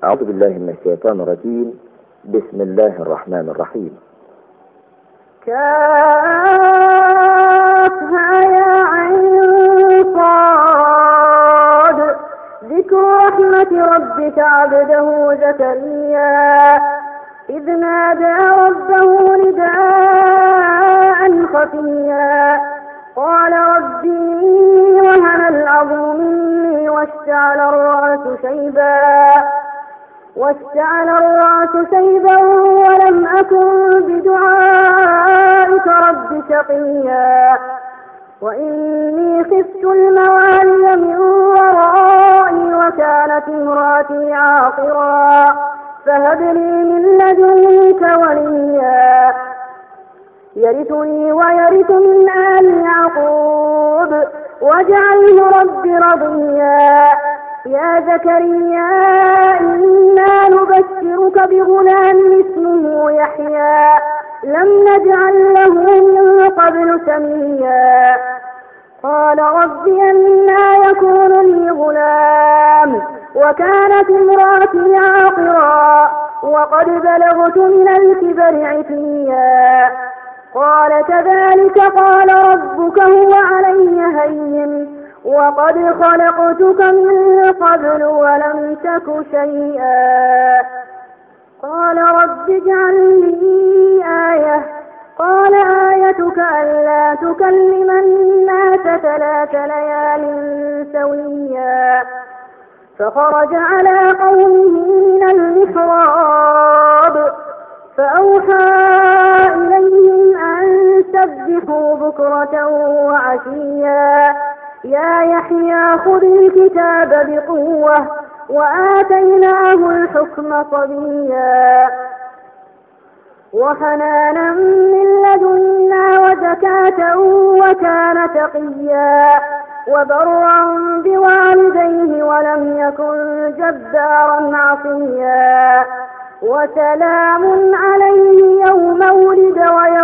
أعوذ بالله من الشيطان الرجيم. بسم الله الرحمن الرحيم. كافها يا عين صاد ذكر رحمة ربك عبده زكريا إذ نادى ربه نداء خفيا قال رب إني وهن العظم مني واشتعل الرأس شيبا ولم أكن بدعائك رب شقيا وإني خفت الموالي من ورائي وكانت امرأتي عاقرا فهب لي من لدنك وليا يرثني ويرث من آل يعقوب واجعله رب رضيا يا زكريا إنا نبشرك بغلام اسمه يحيى لم نجعل له من قبل سميا قال رب أنى يكون لي غلام وكانت امرأتي عاقرا وقد بلغت من الكبر عتيا قال كذلك قال ربك هو علي هين وقد خلقتك من قبل ولم تك شيئا قال رب اجعل لي آية قال آيتك ألا تكلم الناس 3 ليال سويا فخرج على قومه من المحراب فأوحى إليهم أن سبحوا بكرة وعشيا يا يحيى خذ الكتاب بقوة وآتيناه الحكم صبيا وحنانا من لدنا وزكاة وكان تقيا وبرا بوالديه ولم يكن جبارا عصيا وسلام عليه يوم ولد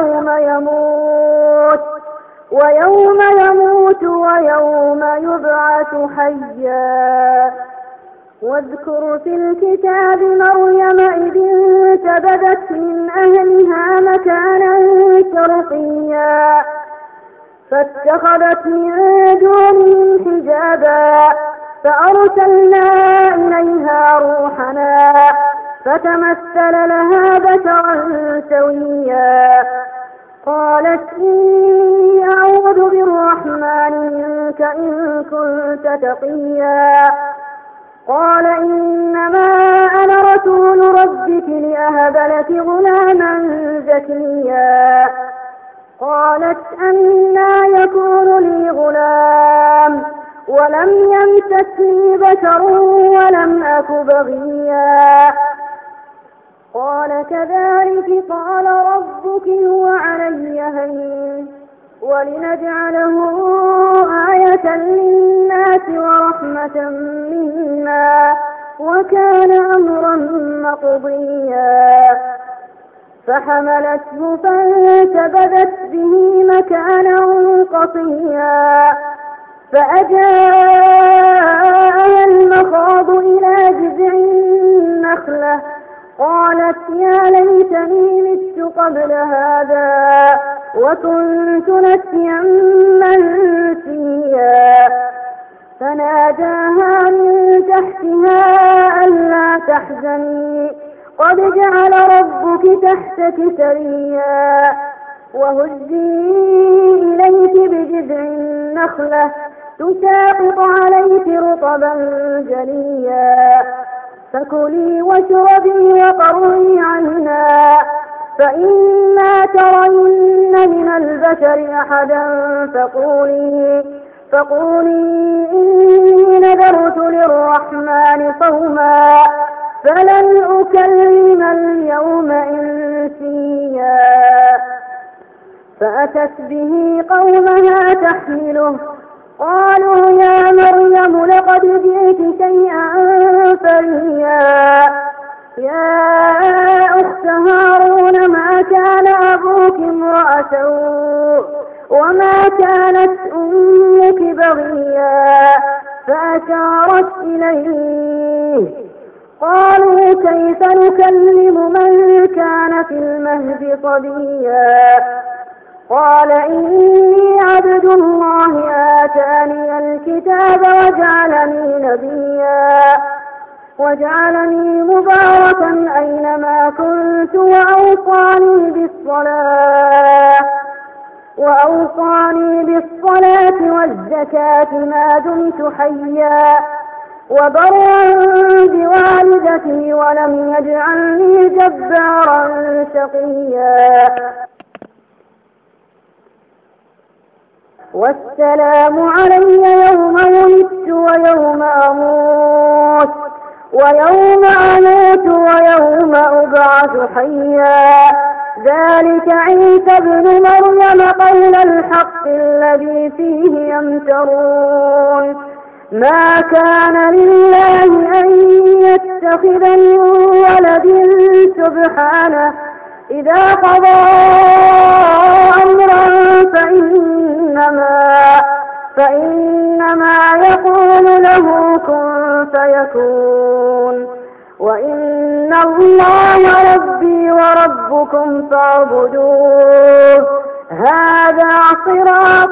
ويوم يموت ويوم يبعث حيا واذكر في الكتاب مريم إذ انتبذت من أهلها مكانا شرقيا فاتخذت من دونهم حجابا فأرسلنا إليها روحنا فتمثل لها بشرا سويا قالت إني أعوذ بالرحمن منك إن كنت تقيا قال إنما أنا رسول ربك لأهب لك غلاما زكيا قالت أنى يكون لي غلام ولم يمسسني بشر ولم أك بغيا قال كذلك قال ربك هو علي هين ولنجعله آية للناس ورحمة منا وكان أمرا مقضيا فحملته فانتبذت به مكانا قصيا فأجاءها المخاض إلى جذع النخلة قالت يا ليتني مت قبل هذا وكنت نسيا منسيا فناداها من تحتها ألا تحزني قد جعل ربك تحتك سريا وهزي إليك بجذع النخلة تساقط عليك رطبا جنيا فكلي واشربي وقري عينا فإما ترين من البشر أحدا فقولي إني نذرت للرحمن صوما فلن أكلم اليوم إنسيا فأتت به قومها تحمله قالوا يا مريم لقد جئت شيئا فريا يا أخت هارون ما كان أبوك امرأ سوء وما كانت أمك بغيا فأشارت إليه قالوا كيف نكلم من كان في المهد صبيا قال إني عبد الله آتاني الكتاب وجعلني مباركا أينما كنت وأوصاني بالصلاة والزكاة ما دمت حيا وبرا بوالدتي ولم يجعلني جبارا شقيا والسلام علي يوم ولدت ويوم أموت ويوم أبعث حيا ذلك عيسى ابن مريم قول الحق الذي فيه يمترون ما كان لله أن يتخذ من ولد سبحانه إذا قضى أمرا فإنما يقول له كن فيكون وإن الله ربي وربكم فاعبدوه هذا صراط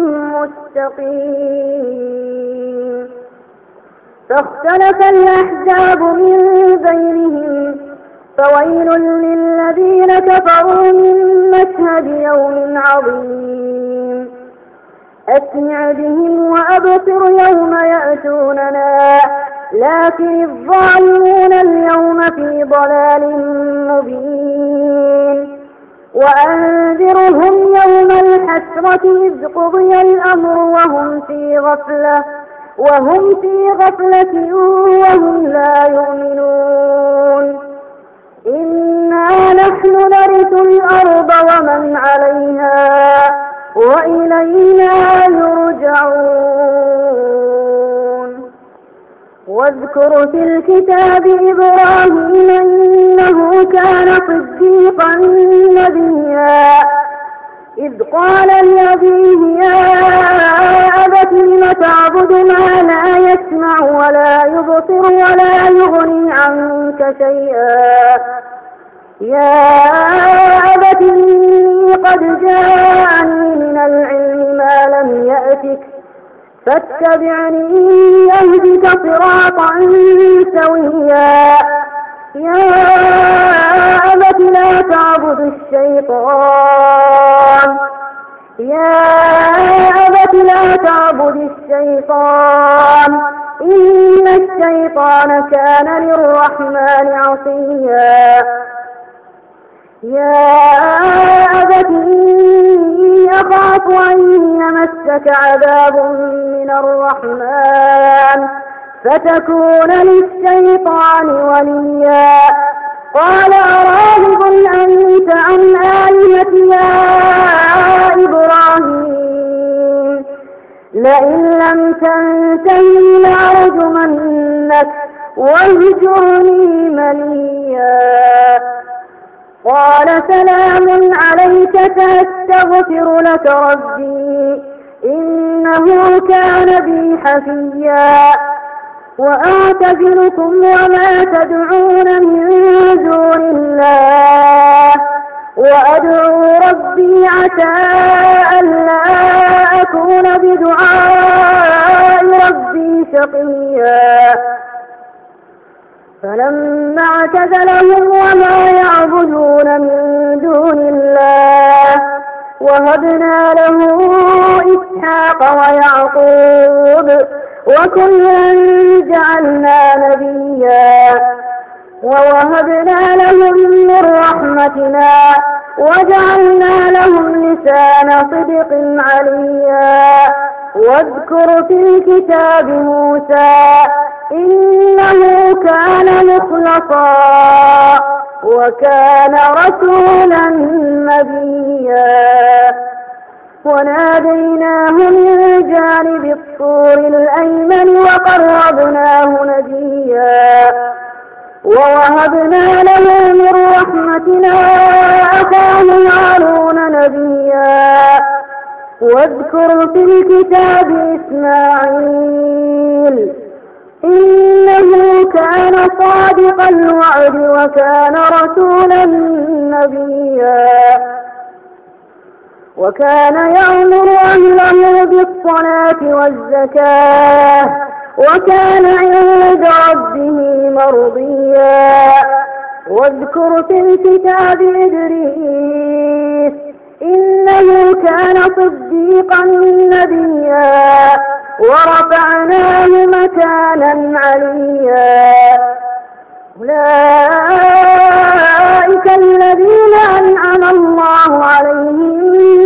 مستقيم فاختلف الأحزاب من بينهم فويل للذين كفروا من مشهد يوم عظيم أسمع بهم وأبصر يوم يأتوننا لكن الظالمون اليوم في ضلال مبين وأنذرهم يوم الحسرة إذ قضي الأمر وهم في غفلة وهم لا يؤمنون إنا نحن نرث الأرض ومن عليها وإلينا يرجعون واذكر في الكتاب إبراهيم إنه كان صديقا نبيا إذ قال لأبيه يا أبت لم تعبد ما لا يسمع ولا يبصر ولا يغني عنك شيئا يا أبت إني قد جاءني من العلم ما لم يأتك فاتبعني أهدك صراطا سويا يا أبت لا تعبد الشيطان إن الشيطان كان للرحمن عصيا يا أبت إني أخاف أن يمسك عذاب من الرحمن فتكون للشيطان وليا قال أراغب أنت عن آلهتي يا إبراهيم لئن لم تنتهي لأرجمنك واهجرني مليا قال سلام عليك سأستغفر لك ربي إنه كان بي حفيا وأعتزلكم وما تدعون من دون الله وأدعو ربي عسى ألا أكون بدعاء ربي شقيا فلما اعتزلهم وما يعبدون من دون الله وهبنا له إسحاق ويعقوب وكلا جعلنا نبيا ووهبنا لهم من رحمتنا وجعلنا لهم لسان صدق عليا واذكر في الكتاب موسى إنه كان مخلصا وكان رسولا نبيا وناديناه من جانب الطور الأيمن وقربناه نجيا ووهبنا له من رحمتنا أخاه هارون نبيا واذكر في الكتاب إسماعيل إنه كان صادق الوعد وكان رسولا نبيا وكان يأمر أهله بالصلاة والزكاة وكان عند ربه مرضيا واذكر في الكتاب إدريس إنه كان صديقا نبيا ورفعناه مكانا عليا أولئك الذين أنعم الله عليهم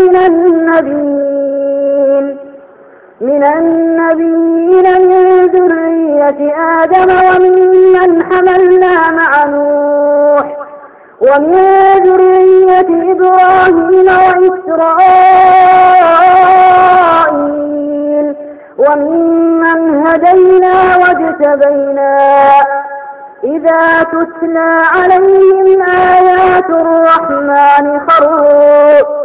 من النبيين من ذرية آدم وممن حملنا مع نوح ومن ذرية إبراهيم وإسرائيل وممن هدينا واجتبينا إذا تتلى عليهم آيات الرحمن خروا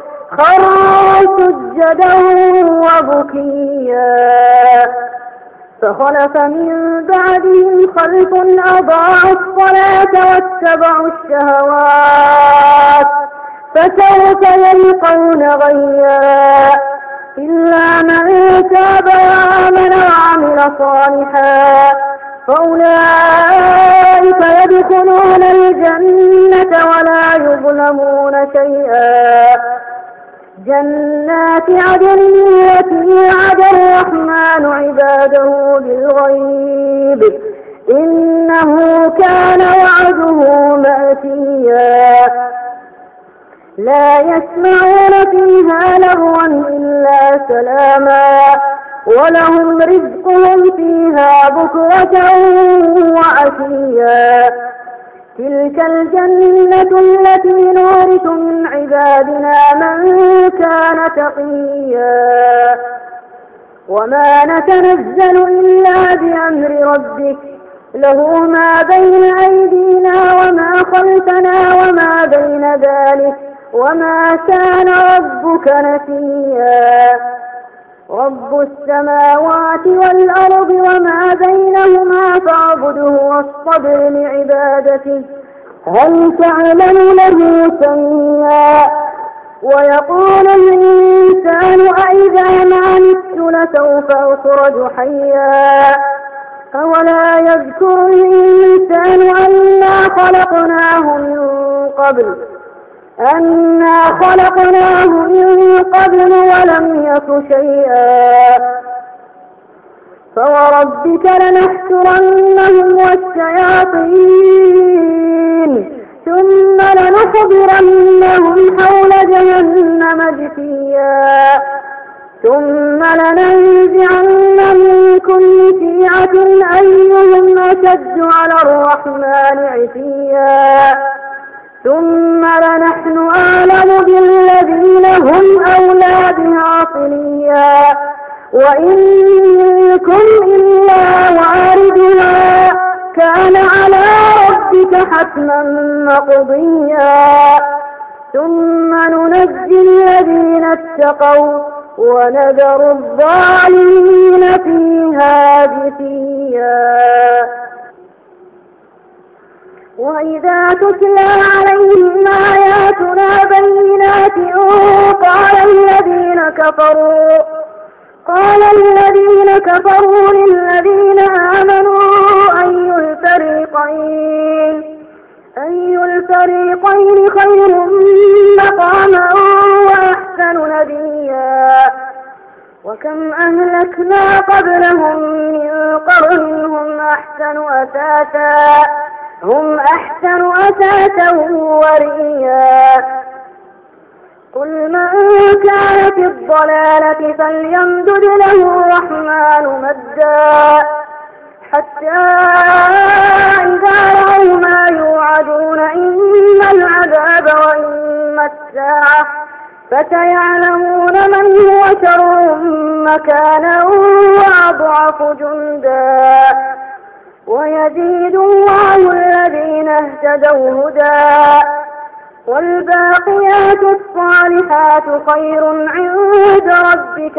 سجدا وبكيا فخلف من بعدهم خلف أضاعوا الصلاة واتبعوا الشهوات فسوف يلقون غيا إلا من تاب وآمن وعمل صالحا فأولئك يدخلون الجنة ولا يظلمون شيئا جنات عدن التي وعد الرحمن عباده بالغيب إنه كان وعده مأتيا لا يسمعون فيها لغوا إلا سلاما ولهم رزقهم فيها بكرة وعشيا تلك الجنة التي نورث من عبادنا من كان تقيا وما نتنزل إلا بأمر ربك له ما بين أيدينا وما خلفنا وما بين ذلك وما كان ربك نسيا رب السماوات والأرض وما بينهما فاعبده واصطبر لعبادته هل تعلم له سميا ويقول الإنسان أإذا ما مت لسوف أخرج حيا أولا يذكر الإنسان أنا خلقناه من قبل ولم يك شيئا فوربك لنحشرنهم والشياطين ثم لنحضرنهم حول جهنم جثيا ثم لننزعن من كل شيعة أيهم أشد على الرحمن عتيا ثم لنحن أعلم بالذين هم أولى بها صليا وإن منكم إلا واردها كان على ربك حتما مقضيا ثم ننجي الذين اتقوا ونذر الظالمين فيها جثيا وإذا تتلى عليهم آياتنا بينات قال الذين كفروا للذين آمنوا أي الفريقين خير مقاما وأحسن نديا وكم أهلكنا قبلهم من قرن هم أحسن أثاثا ورئيا قل من كان في الضلالة فليمدد له الرحمن مدا حتى إذا رأوا ما يوعدون إما العذاب وإما الساعة فسيعلمون من هو شر مكانا وأضعف جندا ويزيد الله الذين اهتدوا هدى والباقيات الصالحات خير عند ربك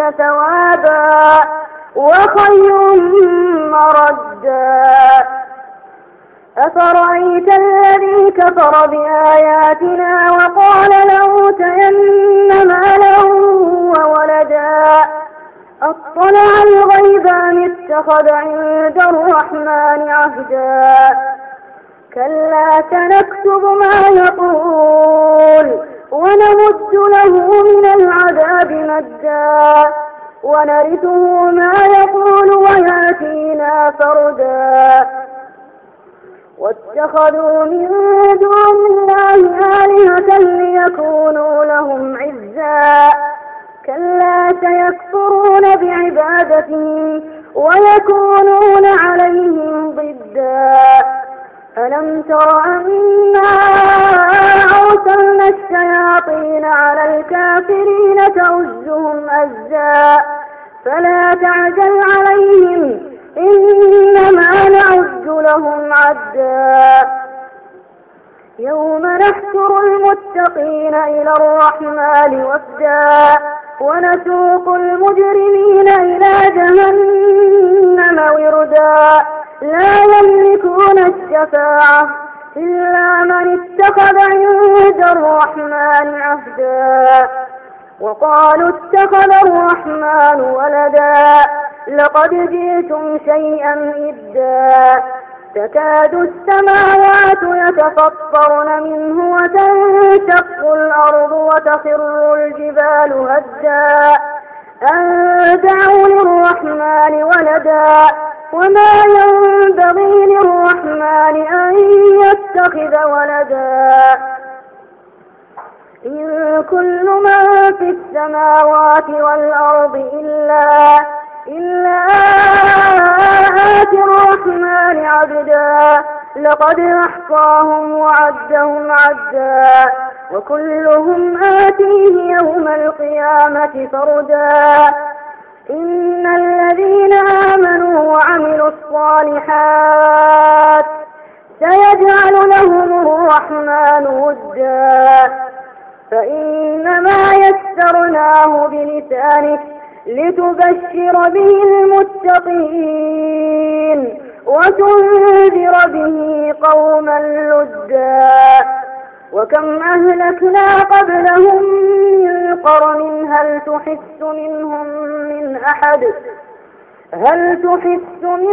ثوابا وخير مردا أفرأيت الذي كفر بآياتنا وقال لأوتين مالا وولدا أطلع الغيب أم اتخذ عند الرحمن عهدا كلا سنكتب ما يقول ونمد له من العذاب مدا ونرثه ما يقول ويأتينا فردا واتخذوا من دون الله آلهة ليكونوا لهم عزا كلا سيكفرون بعبادتهم ويكونون عليهم ضدا ألم تر أنا أرسلنا الشياطين على الكافرين تؤزهم أزا فلا تعجل عليهم إنما نعد لهم عدا يوم نحشر المتقين إلى الرحمن وفدا ونسوق المجرمين إلى جهنم وردا لا يملكون الشفاعة إلا من اتخذ عند الرحمن عهدا وقالوا اتخذ الرحمن ولدا لقد جئتم شيئا إدا تكاد السماوات يتفطرن منه وتنشق الأرض وتخر الجبال هدا أن دعوا للرحمن ولدا وما ينبغي للرحمن أن يتخذ ولدا إن كل من في السماوات والأرض إلا آتي الرحمن عبدا لقد أحصاهم وعدهم عدا وكلهم آتيه يوم القيامة فردا إن الذين آمنوا وعملوا الصالحات سيجعل لهم الرحمن ودا فإنما يسرناه بلسانك لتبشر به المتقين وتنذر به قوما لدا وكم أهلكنا قبلهم من قرن هل تحس منهم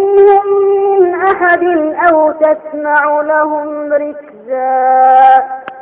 من أحد أو تسمع لهم ركزا